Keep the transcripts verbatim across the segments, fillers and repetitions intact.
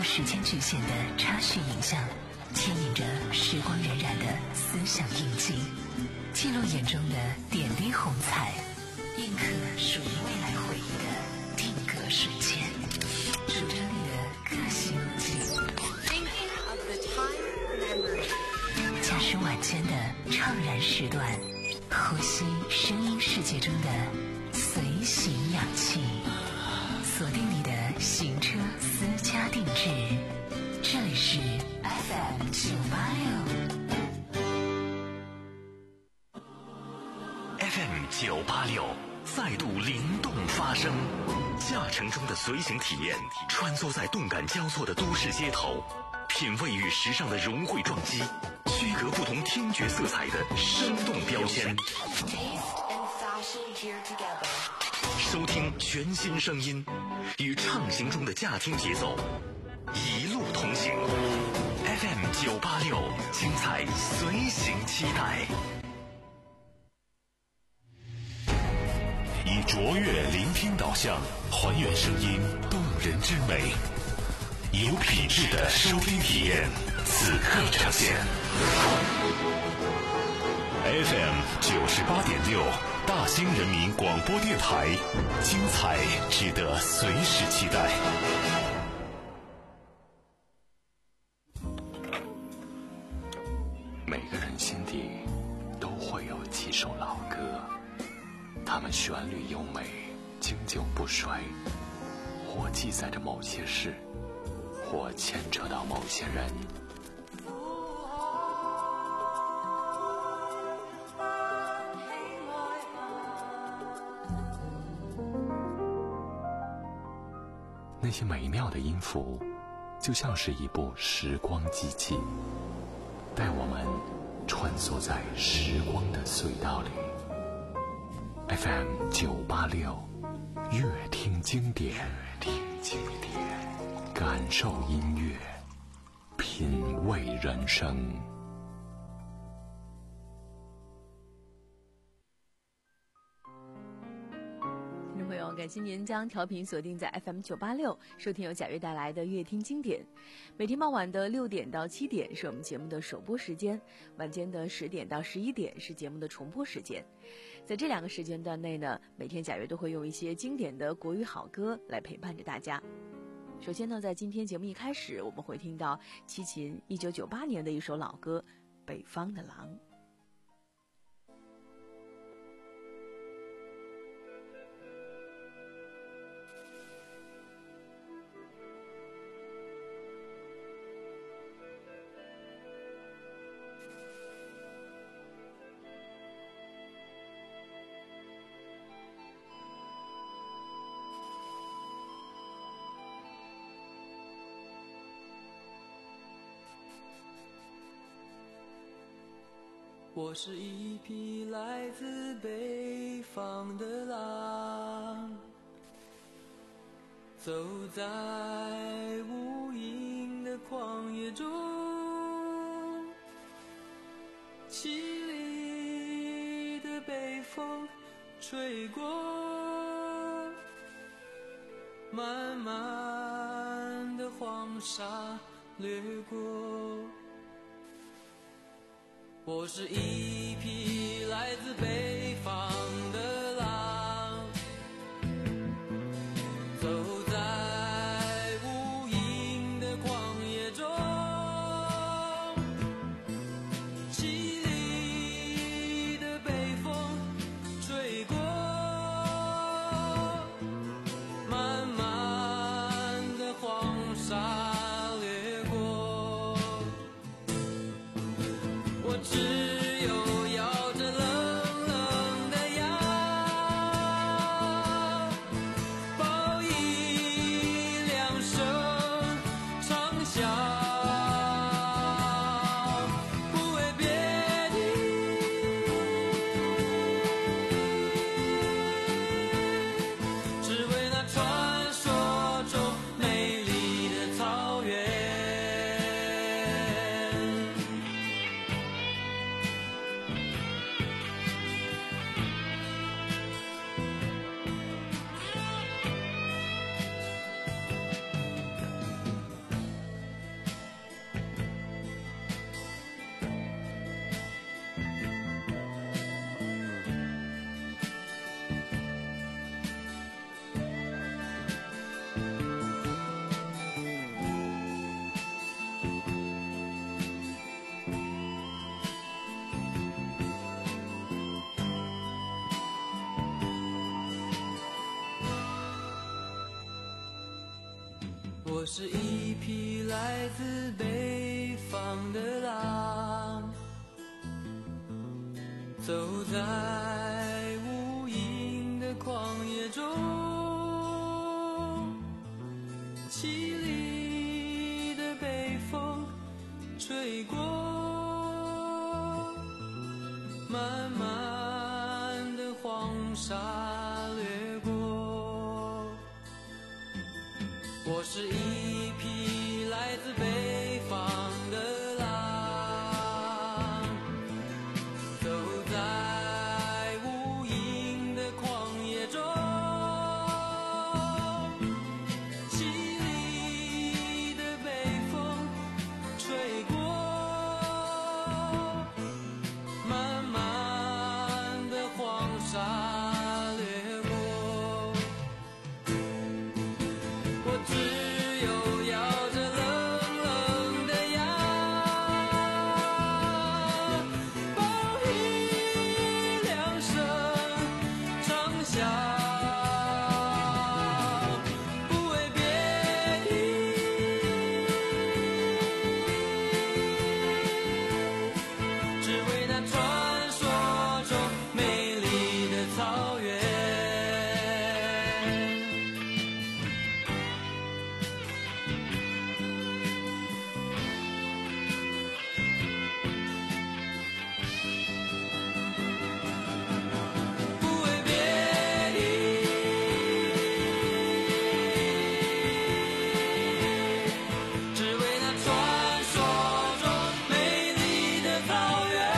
破时间局限的插叙影像，牵引着时光荏苒的思想印记，记录眼中的点滴红彩，印刻属于未来回忆的定格瞬间，主张你的个性记录。驾驶晚间的怅然时段，呼吸声音世界中的随行氧气，锁定你的行车私家定制，这里是 F M 九八六。 F M 九八六再度灵动发声，驾乘中的随行体验，穿梭在动感交错的都市街头，品味与时尚的融汇撞击，区隔不同听觉色彩的生动标签，收听全新声音，与畅行中的驾听节奏一路同行。 F M 九八六，精彩随行期待。 以卓越聆听导向，还原声音动人之美，有品质的收听体验，此刻呈现。F M 九十八点六，大兴人民广播电台，精彩值得随时期待。 每个人心底都会有几首老歌，它们旋律优美，经久不衰，或记载着某些事，或牵扯到某些人。那些美妙的音符，就像是一部时光机器，带我们穿梭在时光的隧道里。F M 九八六，乐听经典，乐听经典，感受音乐，品味人生。 听众朋友，感谢您将调频锁定在 F M 九八六，收听由贾悦带来的乐听经典。每天傍晚的六点到七点是我们节目的首播时间，晚间的十点到十一点是节目的重播时间。在这两个时间段内呢，每天贾悦都会用一些经典的国语好歌来陪伴着大家。首先呢，在今天节目一开始，我们会听到齐秦一九九八年的一首老歌《北方的狼》。 我是一匹来自北方的狼，走在无垠的旷野中，凄厉的北风吹过，漫漫的黄沙掠过。我是一匹来自北方的狼，走在无垠的旷野中，凄厉的北风吹过，漫漫的黄沙掠过。我只有摇着冷冷我是一匹来自北方的狼，走在无垠的旷野中，凄厉的北风吹过，漫漫的黄沙掠过。我是一匹来自北方的狼，走在无垠的旷野中，凄厉的北风吹过，漫漫的黄沙掠过。我只有咬着冷冷的牙，报以两声长啸，不为别的，只为那传说中美丽的草原。不为别的，只为那传说中美丽的草原。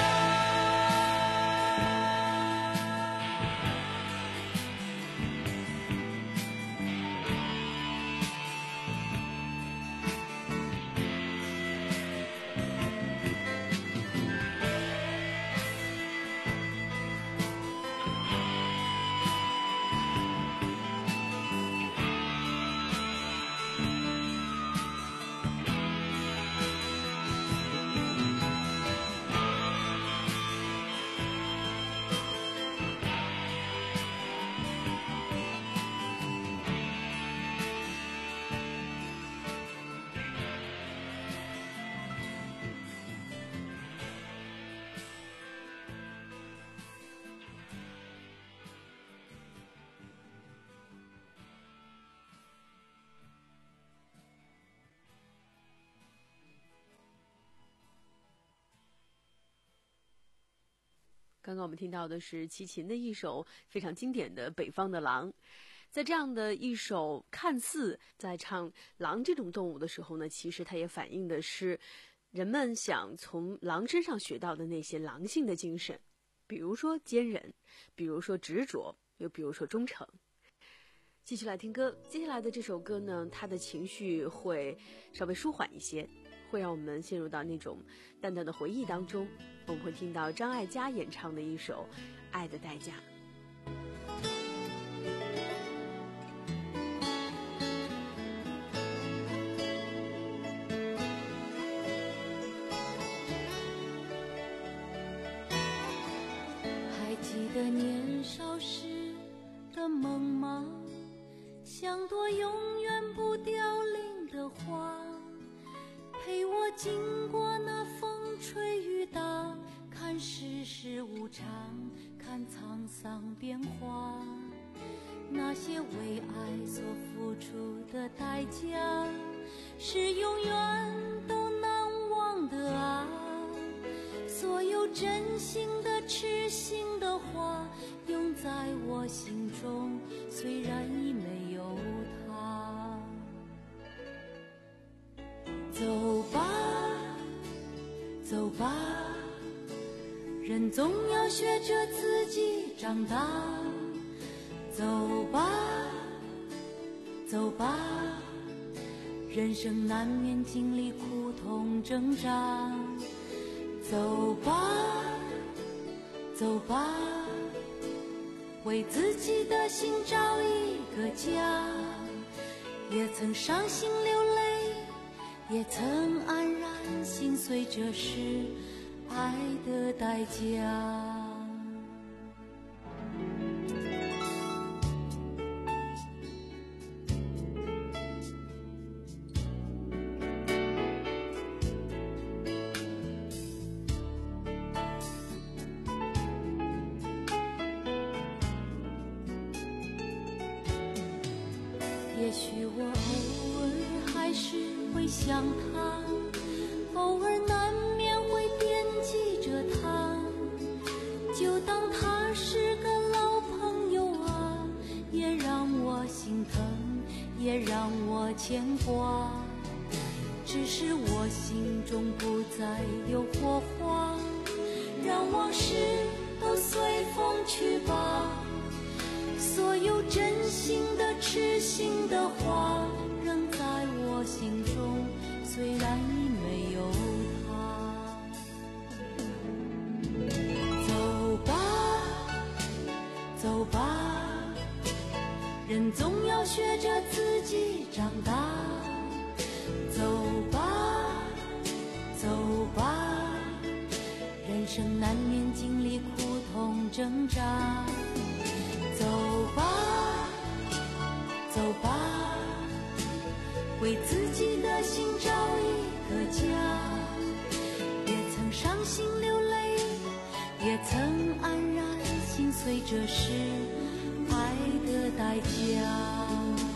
刚刚我们听到的是齐秦的一首非常经典的《北方的狼》。在这样的一首看似在唱狼这种动物的时候呢，其实它也反映的是人们想从狼身上学到的那些狼性的精神，比如说坚韧，比如说执着，又比如说忠诚。继续来听歌，接下来的这首歌呢，它的情绪会稍微舒缓一些，会让我们陷入到那种淡淡的回忆当中。我们会听到张艾嘉演唱的一首《爱的代价》。 还记得年少时的梦吗？像朵永远不凋零的花，陪我经过那风吹雨打，看世事无常，看沧桑变化。那些为爱所付出的代价，是永远都难忘的啊。所有真心的痴心的话，永在我心中，虽然已没有他。走吧走吧，人总要学着自己长大。走吧走吧，人生难免经历苦痛挣扎。走吧走吧，为自己的心找一个家。也曾伤心流泪，也曾安然心碎，这是爱的代价。 也许我偶尔还是会想他，偶尔难免会惦记着他，就当他是个老朋友啊，也让我心疼，也让我牵挂。只是我心中不再有火花，让往事都随风去吧。所有真心的痴心的话仍在我心中，虽然已没有他。走吧走吧，人总要学着自己长大。走吧走吧，人生难免经历苦痛挣扎。走吧走吧，为自己的心找一个家。也曾伤心流泪，也曾黯然心碎，这是爱的代价。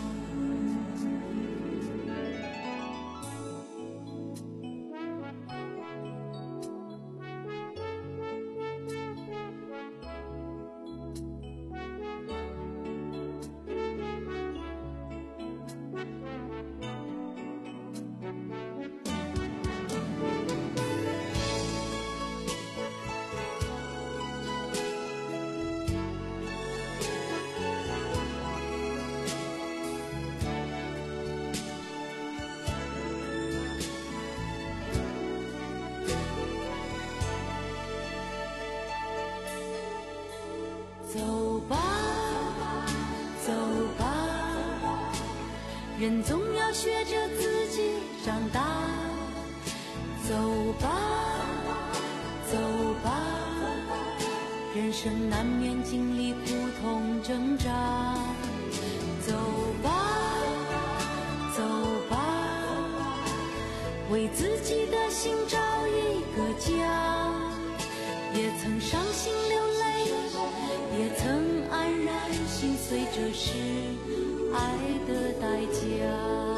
走吧走吧，人总要学着自己长大。走吧走吧，人生难免经历苦痛挣扎。走吧走吧，为自己的心找一个家。也曾伤心流泪，也曾黯然心碎，这是爱的代价。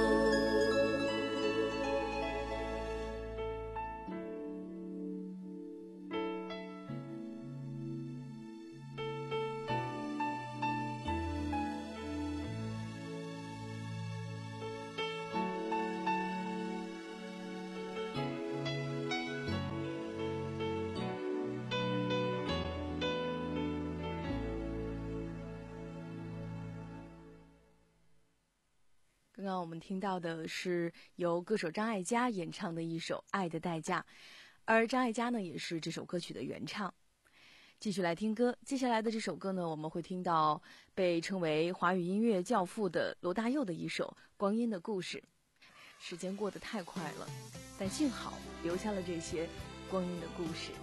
刚刚我们听到的是由歌手张艾嘉演唱的一首《爱的代价》，而张艾嘉呢也是这首歌曲的原唱。继续来听歌，接下来的这首歌呢，我们会听到被称为华语音乐教父的罗大佑的一首《光阴的故事》。时间过得太快了，但幸好留下了这些光阴的故事。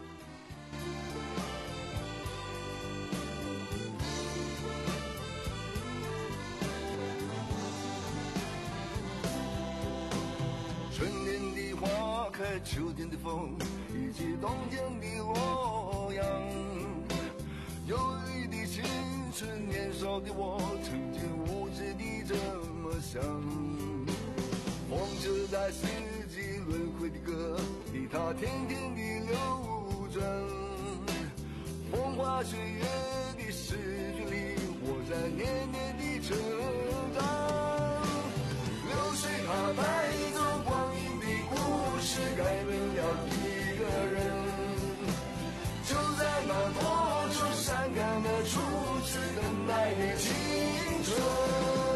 春天的花开，秋天的风，以及冬天的洛阳。忧郁的青春，年少的我，曾经无知地这么想。风车在四季轮回的歌里，它天天地流转。风花雪月的诗句里，我在年年地成长。流水它带走光阴的故事，改变了一个人。就在那多愁善感的初次等待的青春。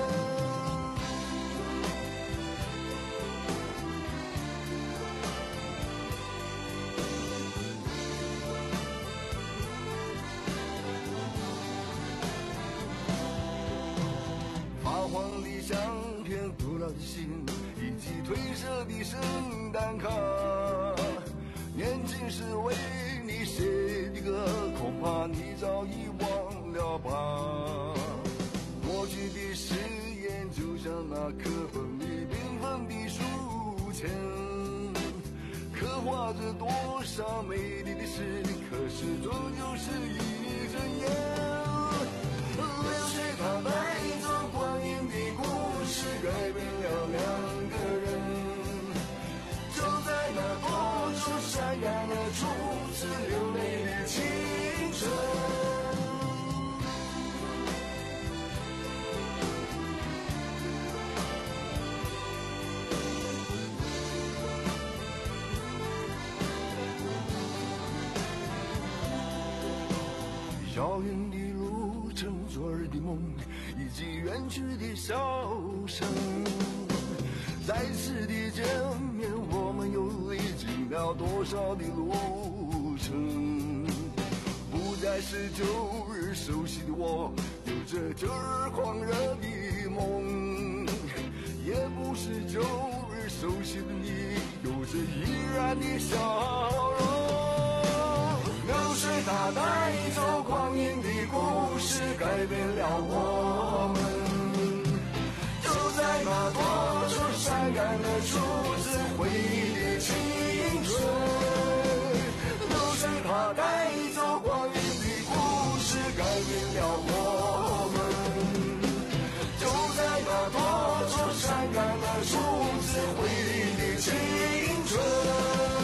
发黄的相片，古老的信，以及褪色的圣诞卡。年轻时为你写的歌，恐怕你早已忘了吧。过去的誓言，就像那课本里缤纷的书签，刻画着多少美丽的诗，可是终究是一阵烟。流水它带走光阴的故事， 遥远的路程，昨日的梦，以及远去的笑声。再次的见面，我们又历经了多少的路程？不再是旧日熟悉的我，有着旧日狂热的梦，也不是旧日熟悉的你，有着依然的笑容。流水它带走光阴的故事，改变了我们。就在那多处晒干了初次回忆的青春。流水它带走光阴的故事，改变了我们。就在那多处晒干了初次回忆的青春。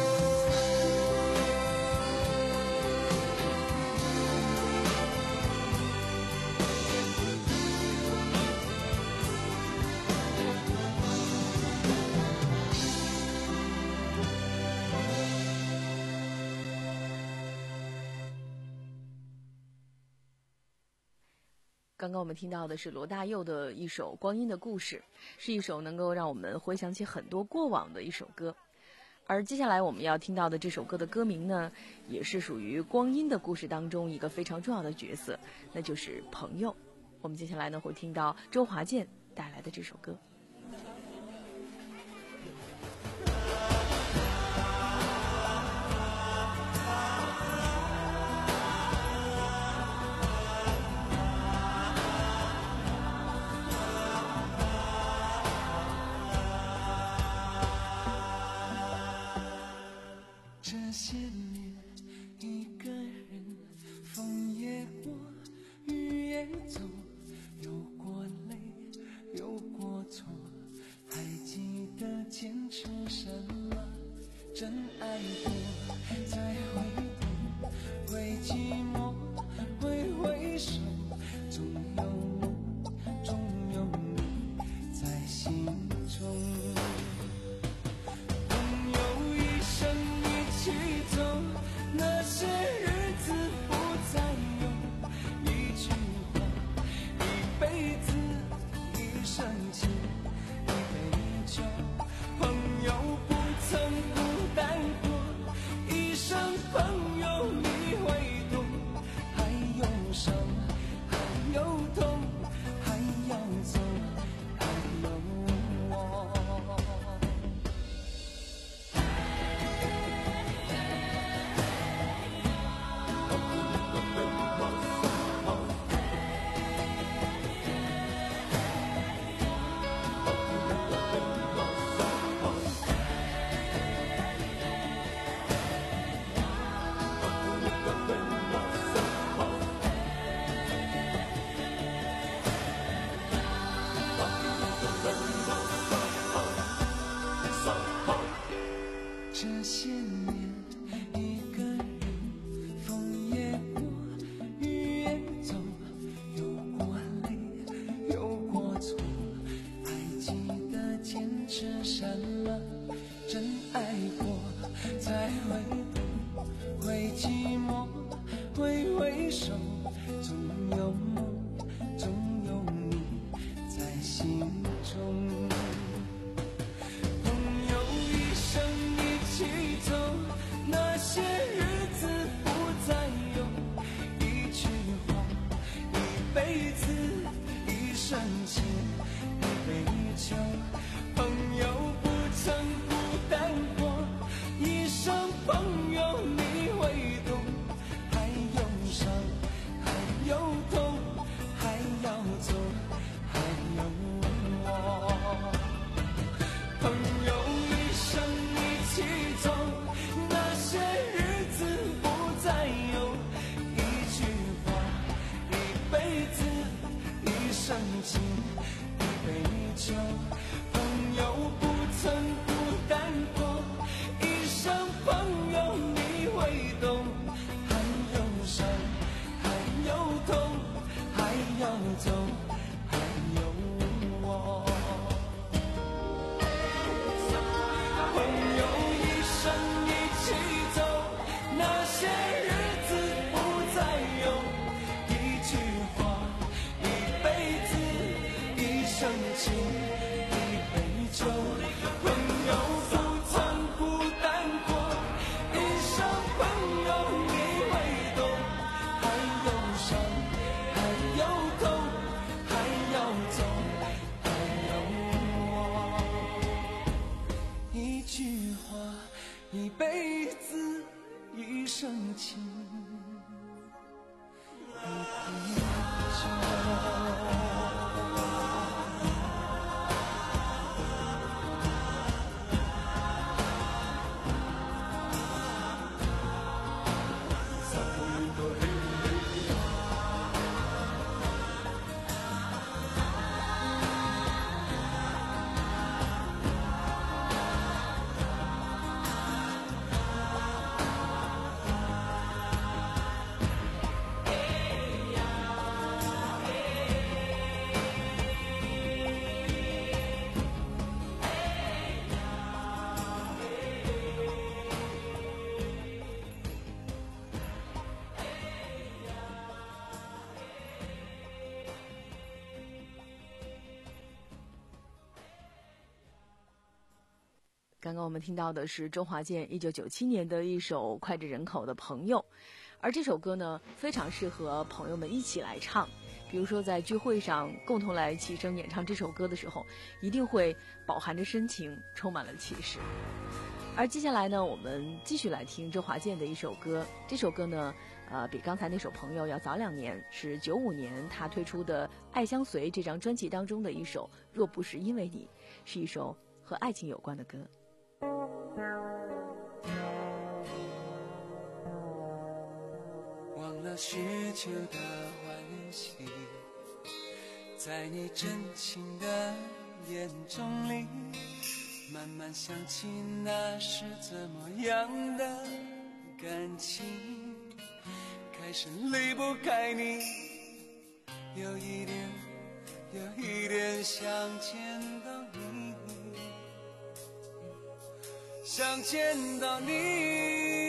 刚刚我们听到的是罗大佑的一首《光阴的故事》，是一首能够让我们回想起很多过往的一首歌。而接下来我们要听到的这首歌的歌名呢，也是属于《光阴的故事》当中一个非常重要的角色，那就是朋友。我们接下来呢会听到周华健带来的这首歌。 这些年一个人，风也过，雨也走，有过泪，有过错，还记得坚持什么？真爱过，再回头，会寂寞，会回首，总有我，总有你在心中。那些日子不再有一句话，一辈子一生情，一杯酒，朋友不曾孤单过，一生朋友你会懂，还有伤，还有痛，还要走，还有我。这些年一个人，风也过，雨也走，有过泪，有过错，还记得坚持什么？真爱过，再回头，会寂寞，会回首，总有梦，总有你在心中。那些日子不再有一句话，一辈子一生情，一杯酒，朋友不曾孤单过，一生朋友你会懂，还有伤，还有痛，还要走，还有我。朋友一生一起走，那些日子不再有一句话，一辈子一生情，一杯酒，朋刚刚我们听到的是周华健一九九七年的一首脍炙人口的《朋友》，而这首歌呢，非常适合朋友们一起来唱。比如说在聚会上共同来齐声演唱这首歌的时候，一定会饱含着深情，充满了气势。而接下来呢，我们继续来听周华健的一首歌。这首歌呢，呃，比刚才那首《朋友》要早两年，是九五年他推出的《爱相随》这张专辑当中的一首《若不是因为你》，是一首和爱情有关的歌。 忘了许久的欢喜，在你真情的眼中里，慢慢想起那是怎么样的感情，开始离不开你，有一点有一点想见到你，想见到你。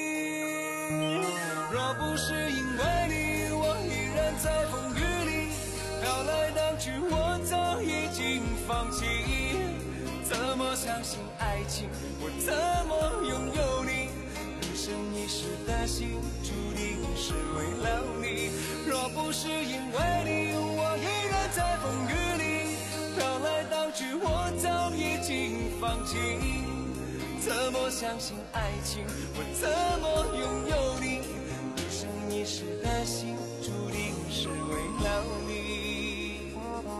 若不是因为你，我依然在风雨里飘来荡去，我早已经放弃。怎么相信爱情？我怎么拥有你？一生一世的心，注定是为了你。若不是因为你，我依然在风雨里飘来荡去，我早已经放弃。怎么相信爱情？我怎么拥有你？一生一世的心，注定是为了你。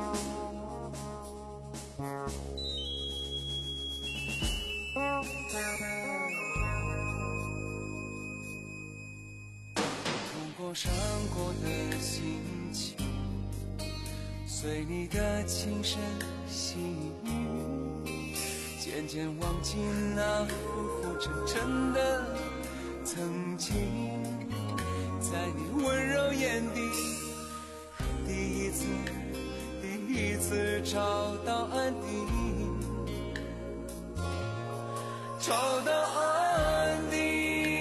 痛过伤过的心情，随你的轻声细语，渐渐忘记那浮浮沉沉的曾经，在你温柔眼底，第一次第一次找到安定，找到安定。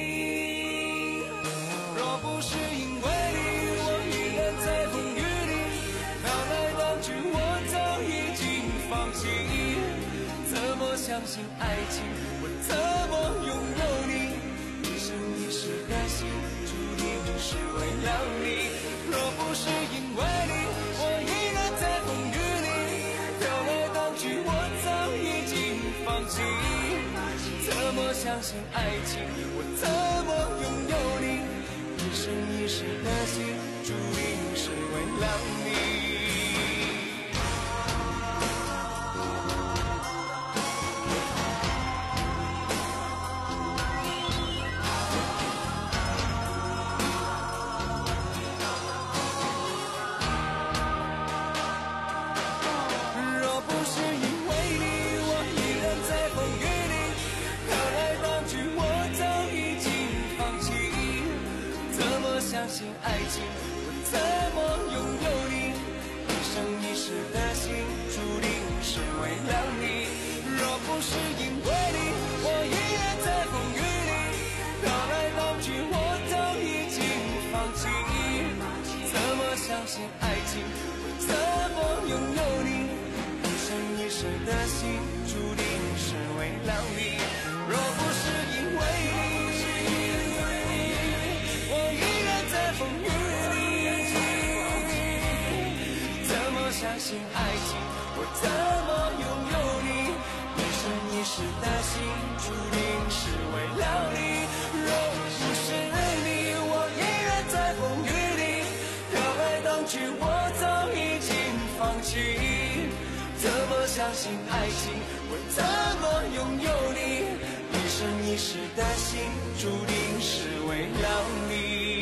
若不是因为你，我依然在风雨里飘来荡去，我早已经放弃。怎么相信爱情？我怎么拥有你？一生一世的心，注定是为了你。若不是因为你，我依然在风雨里飘来荡去，我早已经放弃。怎么相信爱情？我怎么拥有你？一生一世的心，注定是为了你。相信爱情，我怎么拥有你？一生一世的心，注定是为了你。若不是因为你，我依然在风雨里飘来荡去，我早已经放弃。怎么相信爱情？我怎么拥有你？一生一世的心，注定是为了你。若不是因为你，风雨里，怎么相信爱情？我怎么拥有你？一生一世的心，注定是为了你。若不是你，我依然在风雨里飘来荡去，我早已经放弃。怎么相信爱情？我怎么拥有你？一生一世的心，注定是为了你。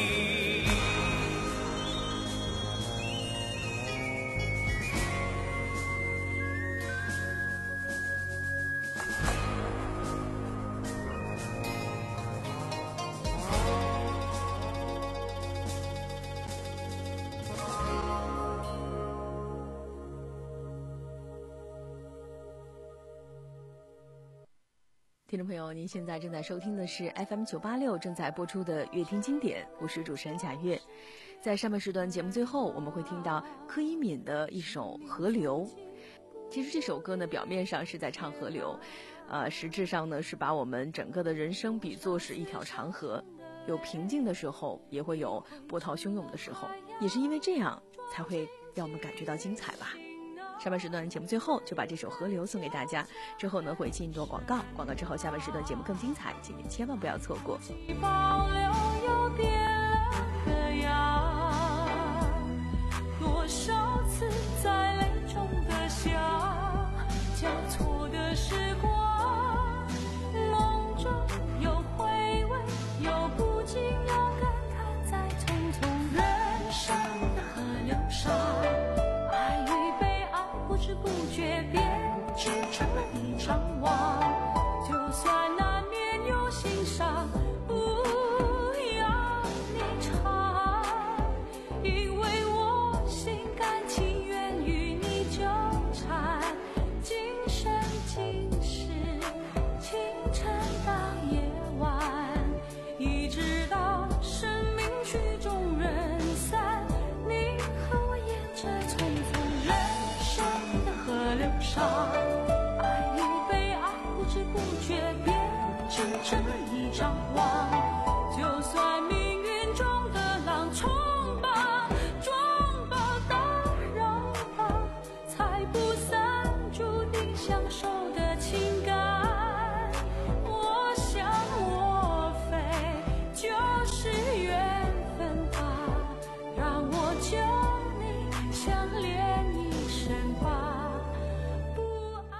听众朋友，您现在正在收听的是 F M 九八六正在播出的乐听经典，我是主持人贾月。在上半时段节目最后，我们会听到柯以敏的一首《河流》。其实这首歌呢，表面上是在唱河流， 呃，实质上呢是把我们整个的人生比作是一条长河，有平静的时候，也会有波涛汹涌的时候，也是因为这样才会让我们感觉到精彩吧。上半时段节目最后就把这首《河流》送给大家，之后呢会进入广告，广告之后下半时段节目更精彩，请您千万不要错过。 保留有点歌谣，多少次在泪中的笑，交错的时光，梦中有回味，有不禁，有感慨，在匆匆人生的河流上，爱与被爱不知不觉编织成了一张网，就算难免有心伤，不要你唱，因为我心甘情愿与你纠缠，今生今世，清晨到夜晚，一直到生命曲终人散，你和我沿着匆匆人生的河流上，爱与被爱不知不觉编织成了一张网，就算命运中的浪冲吧，撞吧，打扰吧，才不散，注定相守的情感。我想我非就是缘分吧，让我救你相恋一生吧，不爱。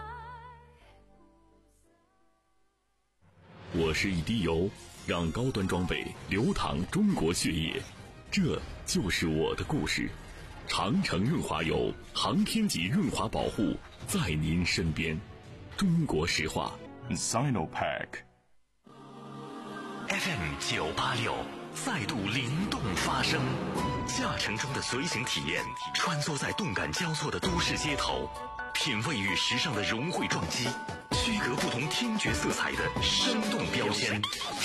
我是一滴油，让高端装备流淌中国血液，这就是我的故事。长城润滑油，航天级润滑保护，在您身边。中国石化 Sinopec F M 九八六再度灵动发声，驾乘中的随行体验，穿梭在动感交错的都市街头，品味与时尚的融汇撞击，区隔不同听觉色彩的生动标签。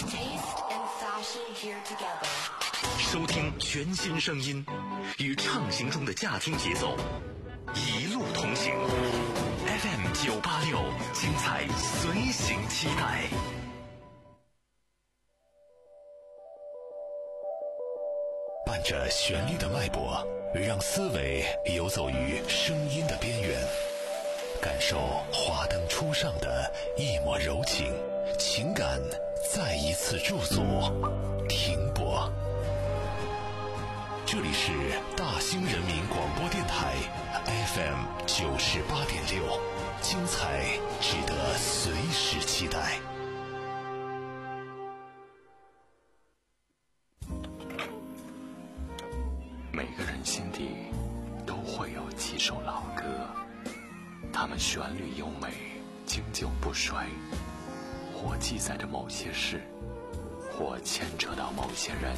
收听全新声音，与畅行中的驾听节奏，一路同行。F M 九八六，精彩随行期待。 伴着旋律的脉搏，让思维游走于声音的边缘，感受华灯初上的一抹柔情，情感再一次驻足停泊。这里是大兴人民广播电台 F M 九十八点六，精彩值得随时期待。 每个人心底都会有几首老歌，它们旋律优美，经久不衰，或记载着某些事，或牵扯到某些人。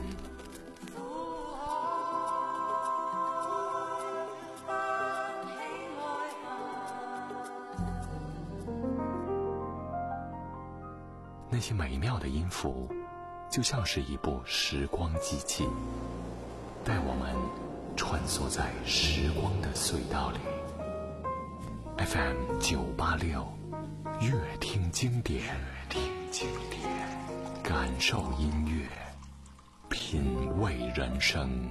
那些美妙的音符，就像是一部时光机器，带我们穿梭在时光的隧道里。F M 九八六，乐听经典，乐听经典，感受音乐，品味人生。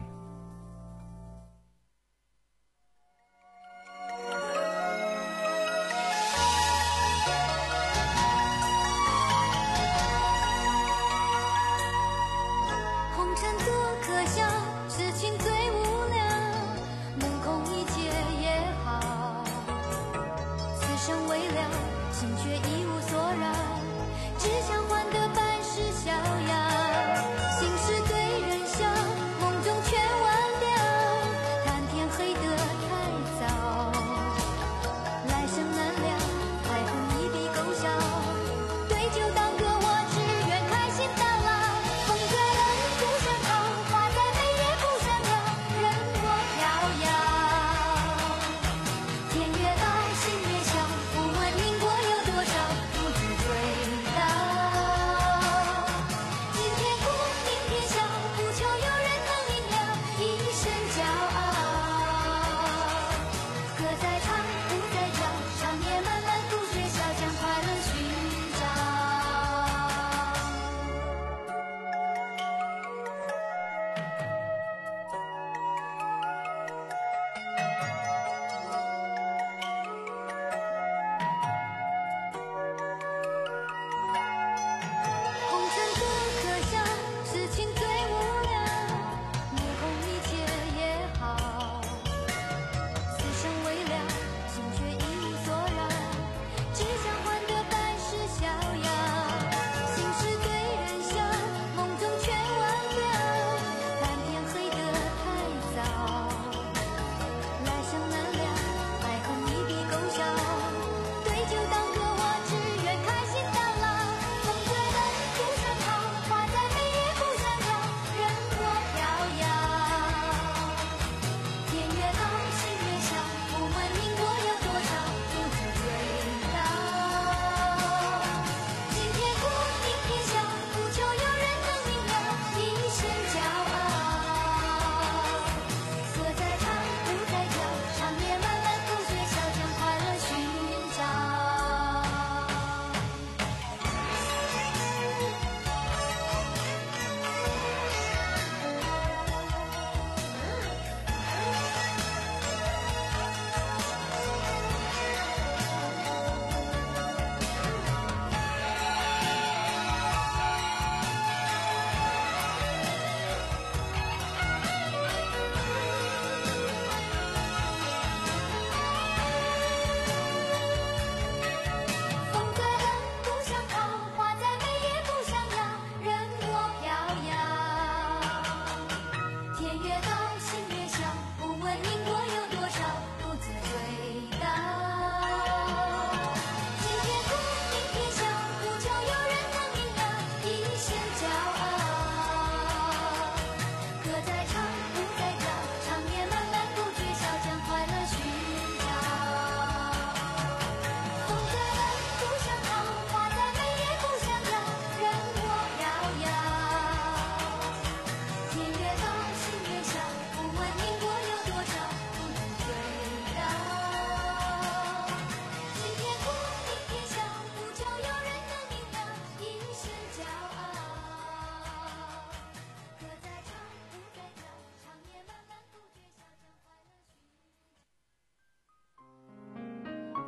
几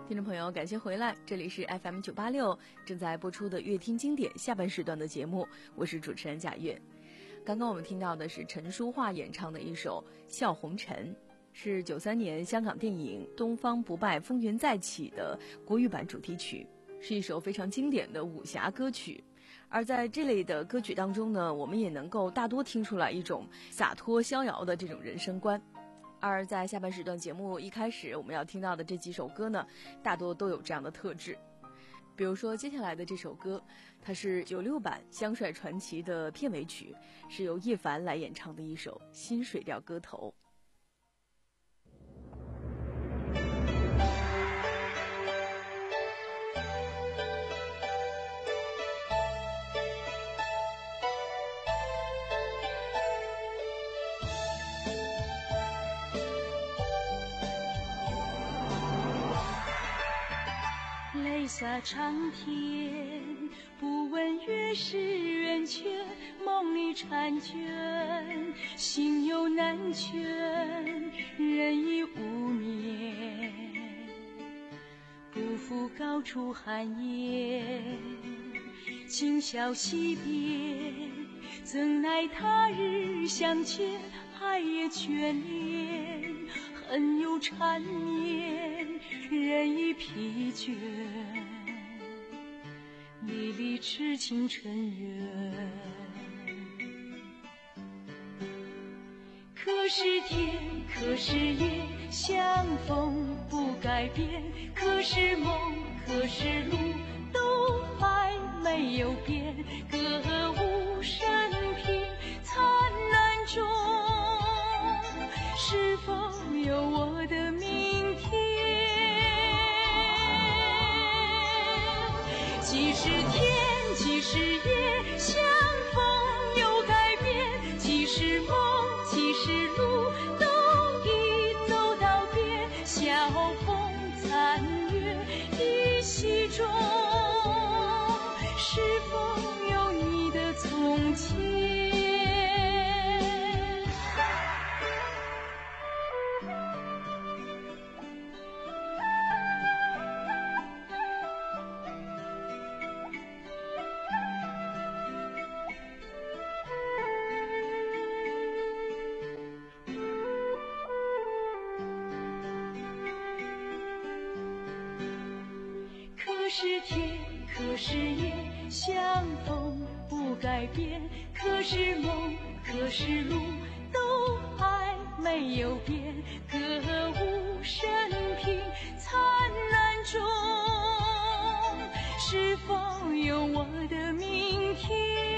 听众朋友，感谢回来，这里是 F M 九八六正在播出的乐听经典下半时段的节目，我是主持人贾月。刚刚我们听到的是陈淑桦演唱的一首《笑红尘》，是九三年香港电影《东方不败风云再起》的国语版主题曲，是一首非常经典的武侠歌曲。而在这类的歌曲当中呢，我们也能够大多听出来一种洒脱逍遥的这种人生观。而在下半时段节目一开始我们要听到的这几首歌呢，大多都有这样的特质。比如说接下来的这首歌，它是九六版《香帅传奇》的片尾曲，是由叶凡来演唱的一首《新水调歌头》。 泪洒长天，不问月是圆缺，梦里婵娟，心有难全，人已无眠。不负高处寒烟，今宵惜别，怎奈他日相见，爱也眷恋，恨又缠绵，人已疲倦，离离痴情尘缘。可是天，可是夜，相逢不改变，可是梦，可是路，都还没有变。歌舞升平，灿烂中，是否有我的明天？即使天，即使夜，相逢有改变，即使梦，即使路，都已走到边。晓风残月依稀中，是否有你的从前？可是天，可是夜，相逢不改变，可是梦，可是路，都还没有变。歌舞升平，灿烂中，是否有我的明天？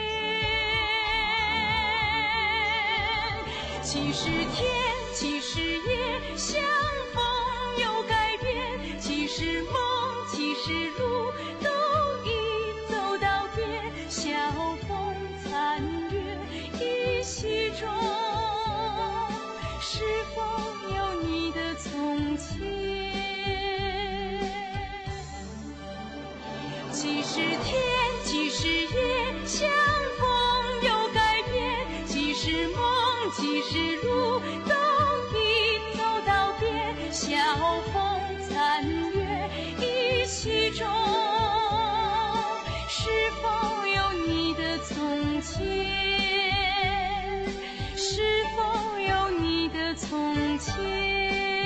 即使天，即使夜，相逢有改变，即使梦，即使路，都已走到边。晓风残月依稀中，是否有你的从前？即使天，即使夜，相逢有改变，即使梦，即使路，都已走到边。晓风残月依稀中，是否有你的从前？是否有你的从前？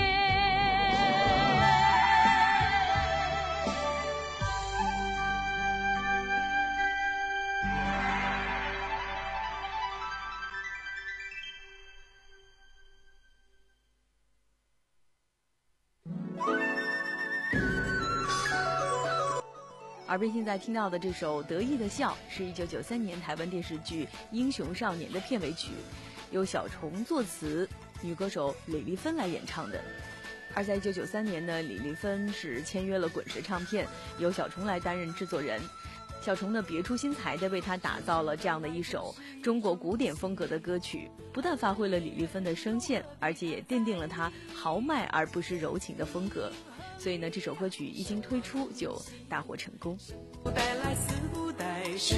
耳边现在听到的这首《得意的笑》是一九九三年台湾电视剧《英雄少年》的片尾曲，由小虫作词，女歌手李丽芬来演唱的。而在一九九三年呢，李丽芬是签约了滚石唱片，由小虫来担任制作人。小虫呢别出心裁地为他打造了这样的一首中国古典风格的歌曲，不但发挥了李丽芬的声线，而且也奠定了她豪迈而不失柔情的风格。所以呢，这首歌曲一经推出就大获成功。 不带来死不带去，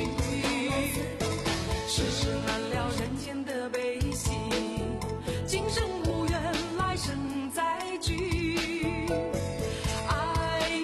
世事难料人间的悲喜，今生无缘来生再聚，爱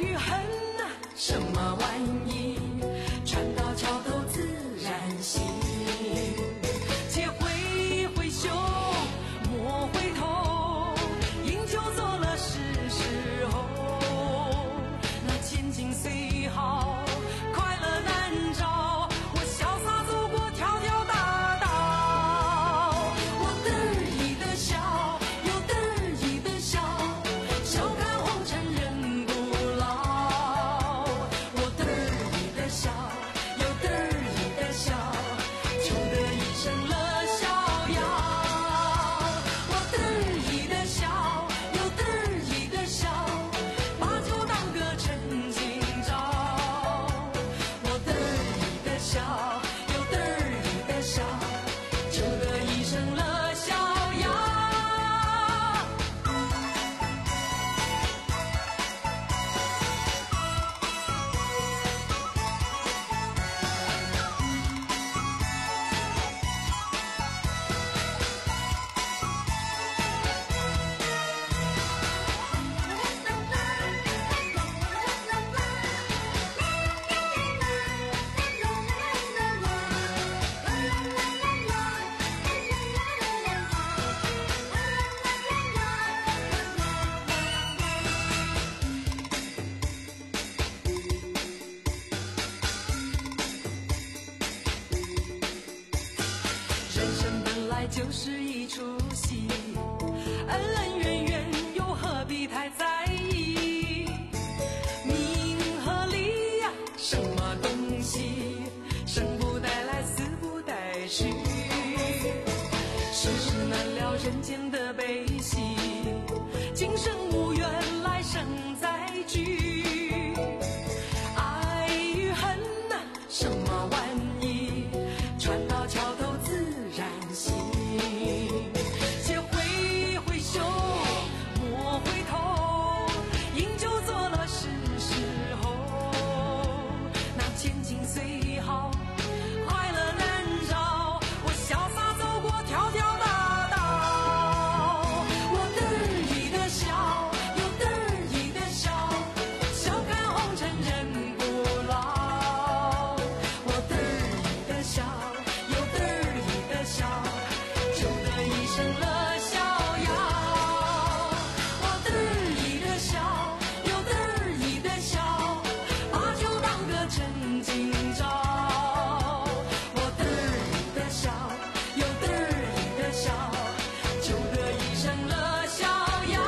就是一出戏，恩恩怨怨又何必太在意？名和利呀，什么东西？生不带来，死不带去，世事难料人间的悲喜，今生无缘，来生再聚。爱与恨呐，什么玩意？船到桥头自然行。且挥挥袖，莫回头，饮酒作乐是时候。那千金虽好，快乐难找，我潇洒走过条条大道。我得意的笑，又得意的笑，笑看红尘人不老。我得意的笑，又得意的笑，就得一生乐逍遥。我得意的笑，又得意的笑，把酒当歌趁今朝。我得意的笑，又得意的笑，就得一生乐逍遥。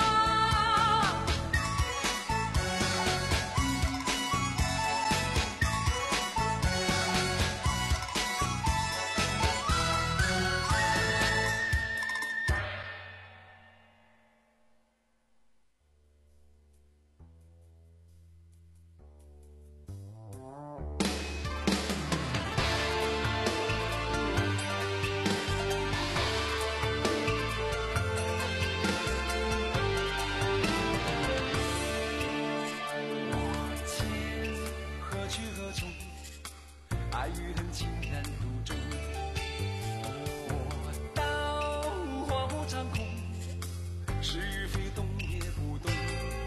何去何从？爱与恨情难独钟。我道花无常空，是与非懂也不懂。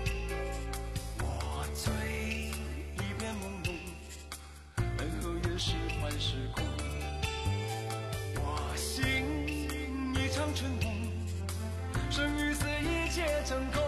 我醉一片朦胧，恩和怨是幻是空。我醒一场春梦，生与死一切成空。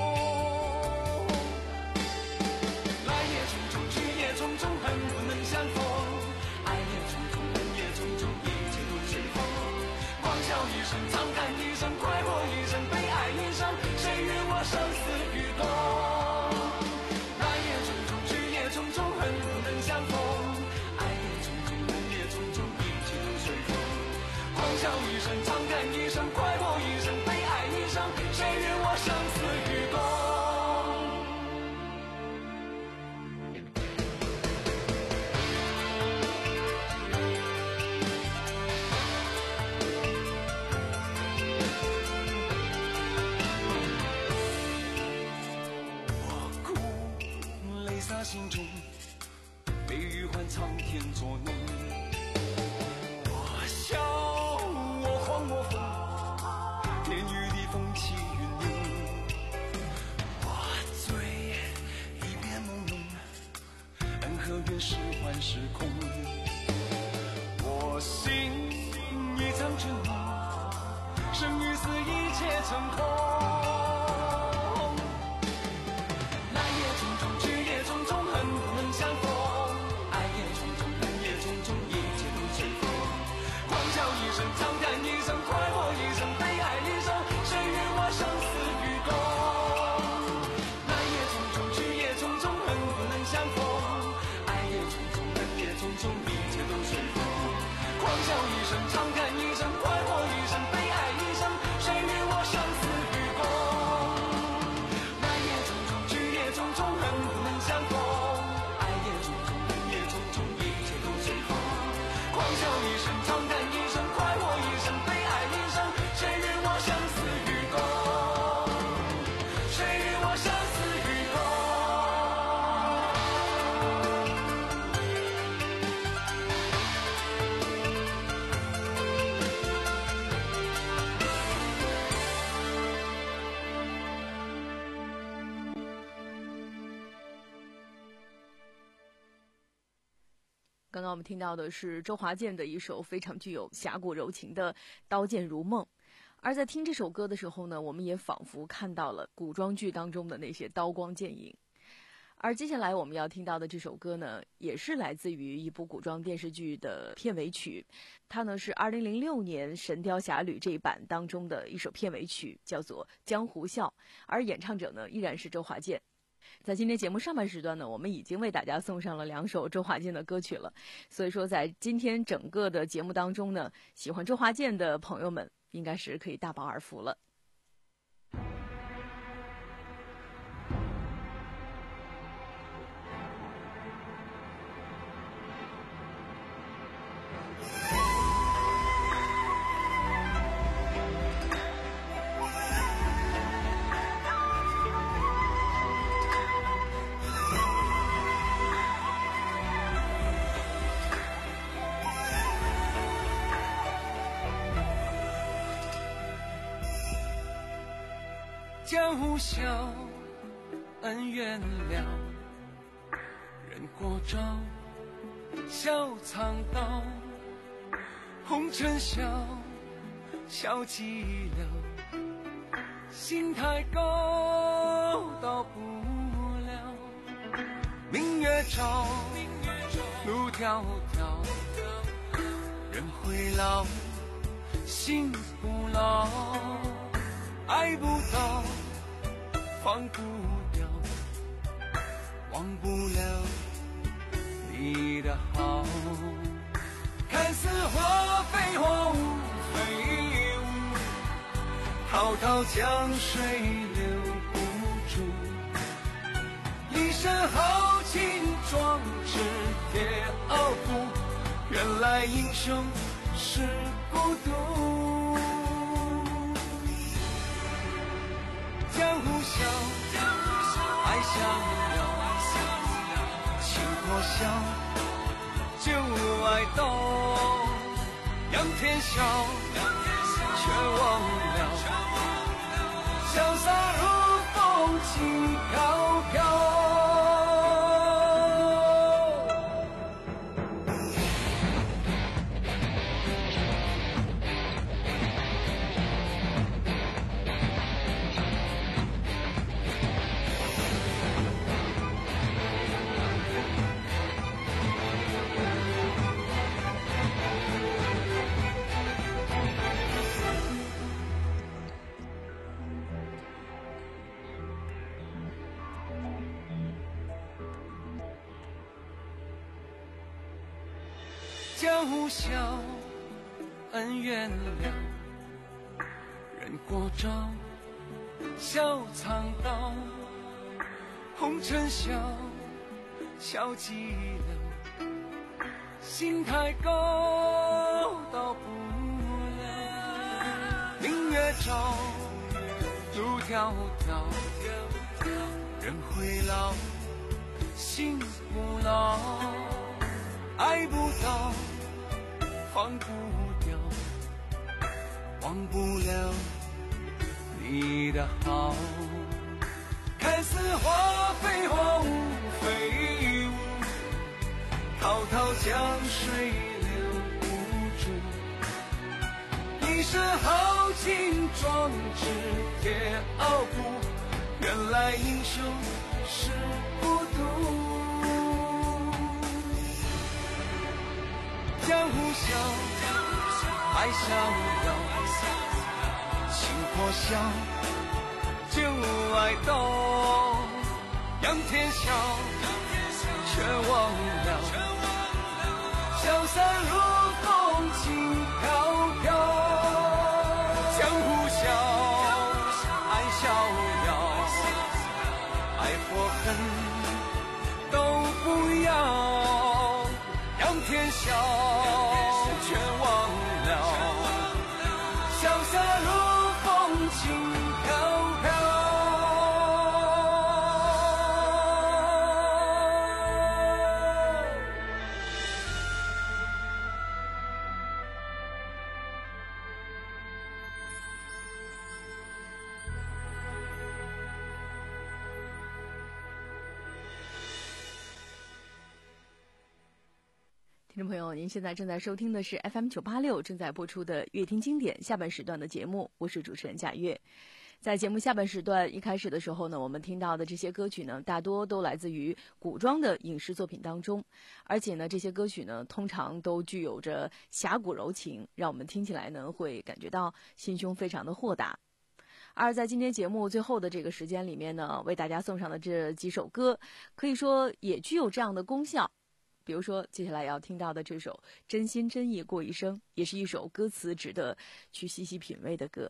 来也匆匆，去也匆匆，恨不能相逢。爱也匆匆，恨也匆匆，一切都随风。狂笑一声，长叹一声，快活一生，悲哀一生，谁与我生死与共？来也匆匆，去也匆匆，恨不能相逢。爱也匆匆，恨也匆匆，一切都随风。狂笑一声，长叹一声，快活一生，悲哀一生，谁与我生死与共？心中悲与欢，苍天作弄。我笑，我慌，我疯，天与地风起云涌。我醉，一片朦胧，恩和怨是幻是空。我醒，一场春梦，生与死一切成空。相逢，爱也匆匆，恨也匆匆，一切都随风。狂笑一声，长叹一声，快活一生，悲哀一生，谁与我生死与共？来也匆匆，去也匆匆，恨不能相逢。爱也匆匆，恨也匆匆，一切都随风。狂笑一声，长叹一声，快活一生，悲哀一生，谁与我生死与共？来也匆匆，去也匆匆，恨不能相逢。狂笑一声，长叹一声，快活一生，悲哀一生，谁与我生死与共？谁与我生死与共？ 刚刚我们听到的是周华健的一首非常具有侠骨柔情的《刀剑如梦》，而在听这首歌的时候呢，我们也仿佛看到了古装剧当中的那些刀光剑影。 而接下来我们要听到的这首歌呢，也是来自于一部古装电视剧的片尾曲，它呢是二零零六年《神雕侠侣》这一版当中的一首片尾曲，叫做《江湖笑》，而演唱者呢依然是周华健。在今天节目上半时段呢，我们已经为大家送上了两首周华健的歌曲了，所以说在今天整个的节目当中呢，喜欢周华健的朋友们应该是可以大饱耳福了。 江湖笑，恩怨了，人过招，笑藏刀。红尘笑，笑寂寥，心太高，到不了。明月照，路迢迢，人会老，心不老。爱不到，放不掉，忘不了你的好。看似花非花，雾非雾，滔滔江水留不住。一身豪情壮志也傲骨，原来英雄是孤独。江湖笑，爱逍遥，情破晓，旧爱动。仰天笑，却忘了，潇洒如风轻飘飘。江湖笑，恩怨了，人过招，笑藏刀。红尘笑，笑寂寥，心太高，到不了。明月照，路迢迢，人会老，心不老。爱不到，放不掉，忘不了你的好。看似花非花，雾非雾，滔滔江水留不住。一身豪情壮志也傲骨，原来英雄是孤独。江湖笑，爱逍遥，情破晓，旧爱动。仰天笑，却忘了，潇洒如风轻飘飘。江湖笑，爱逍遥，爱或恨都不要。仰天笑，却忘了，潇洒如风轻飘飘。 听众朋友，您现在正在收听的是 F M 九八六正在播出的乐听经典下半时段的节目，我是主持人贾月。 在节目下半时段一开始的时候呢，我们听到的这些歌曲呢，大多都来自于古装的影视作品当中，而且呢，这些歌曲呢，通常都具有着侠骨柔情，让我们听起来呢，会感觉到心胸非常的豁达。而在今天节目最后的这个时间里面呢，为大家送上的这几首歌，可以说也具有这样的功效。比如说接下来要听到的这首《真心真意过一生》，也是一首歌词值得去细细品味的歌。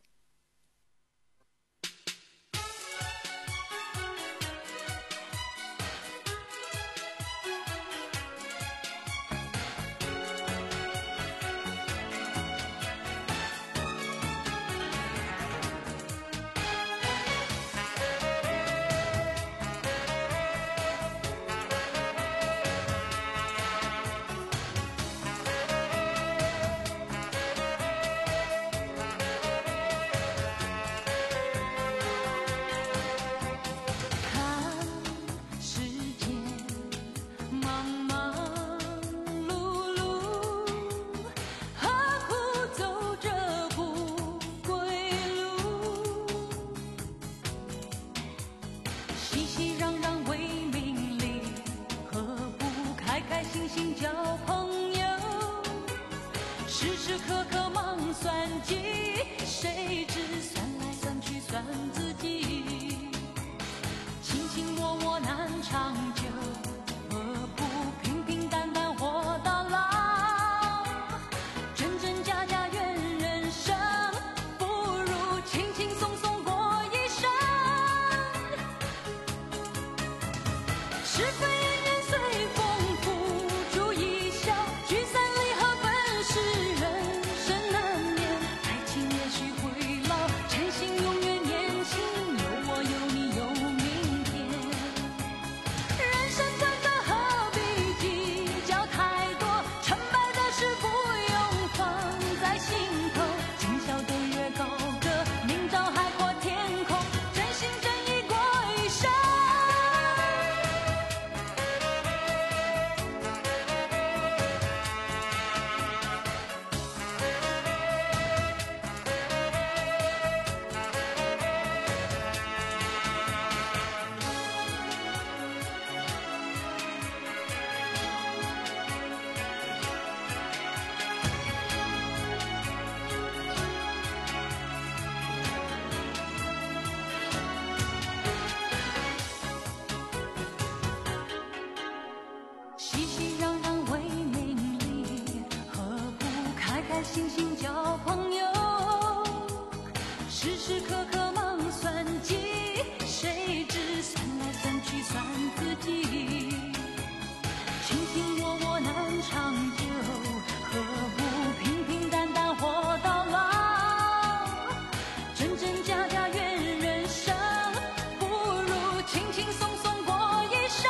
心心交朋友，时时刻刻忙算计，谁知算来算去算自己。卿卿我我难长久，何不平平淡淡活到老？真真假假怨人生，不如轻轻松松过一生。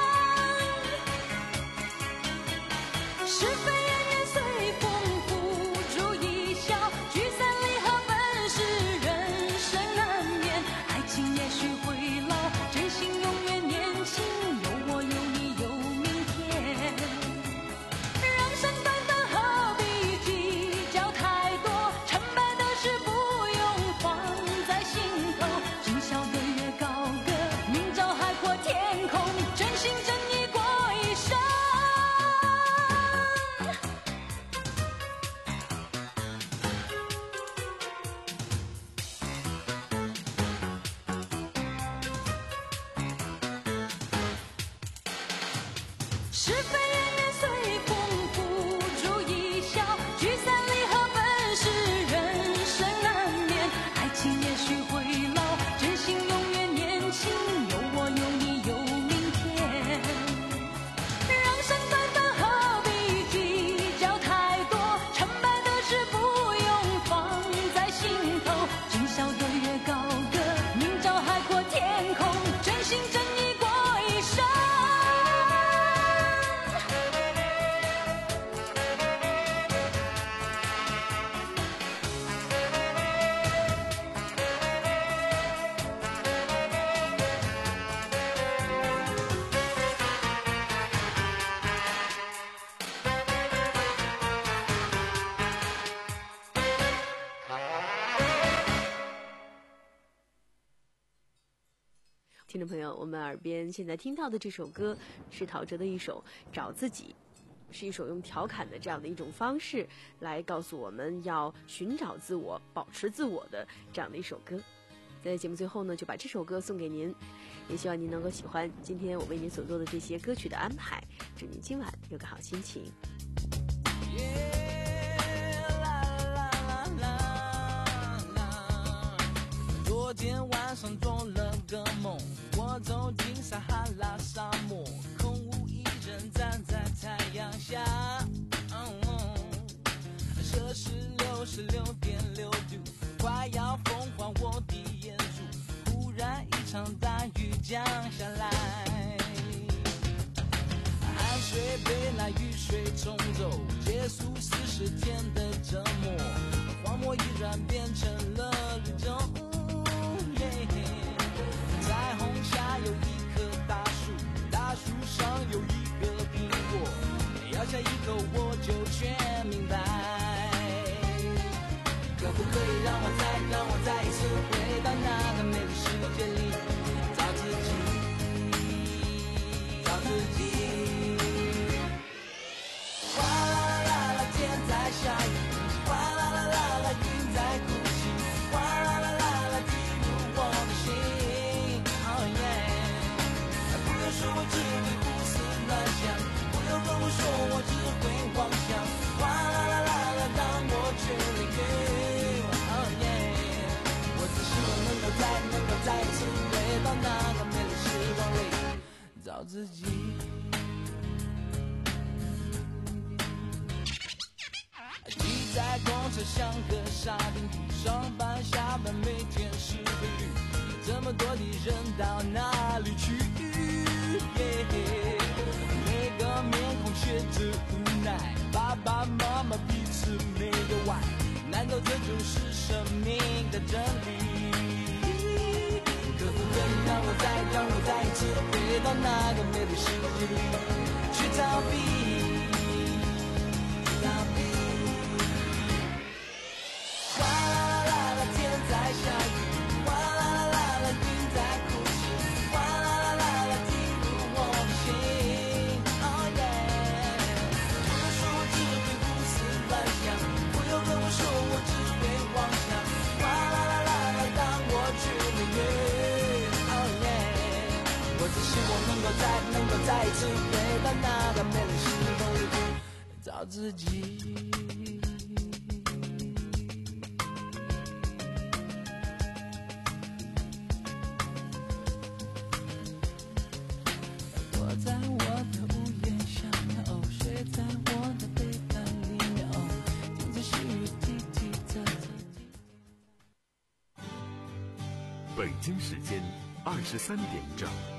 是非恩怨随风。是非恩怨随风付诸一笑，聚散离合本是人生难免，爱情也许会老，真心永远年轻，有我有你有明天。人生短短何必计较太多，成败得失不用放在心头，今宵对月高歌，明朝海阔天空，真心真意过一生。 听众朋友，我们耳边现在听到的这首歌是陶喆的一首《找自己》，是一首用调侃的这样的一种方式来告诉我们要寻找自我、保持自我的这样的一首歌。在节目最后呢，就把这首歌送给您，也希望您能够喜欢今天我为您所做的这些歌曲的安排，祝您今晚有个好心情。 昨天晚上做了个梦，我走进撒哈拉沙漠，空无一人站在太阳下，摄氏六十六点六度，快要风化我的眼珠，忽然一场大雨降下来，汗水被那雨水冲走，结束四十天的折磨，荒漠依然变成了绿洲。彩虹下有一棵大树，大树上有一个苹果，咬下一口我就全明白。可不可以让我再让我再一次回到那个美丽世界里，找自己，找自己。哗啦啦啦，天在下雨，哗啦啦啦啦，云在哭泣，哗啦啦啦啦，滴入我的心。Oh yeah， 不用说我只会胡思乱想，不用跟我说我只会妄想，哗啦啦啦啦，当我去淋雨。Oh yeah， 我只希望能够再能够再一次回到那个美丽时光里，找自己。挤在公车像个沙丁鱼，上班下班每天是规律，这么多的人到哪里去？ Yeah， 每个面孔写着无奈，爸爸妈妈彼此没有爱，难道这就是生命的真理？可不可以让我再让我再一次回到那个美丽世界里，去逃避？ 再能够再一次回到那个美丽时光里，找自己。我在我的屋檐下面，哦，睡在我的被单里面，哦，听着细雨滴滴答答。 北京时间二十三点整。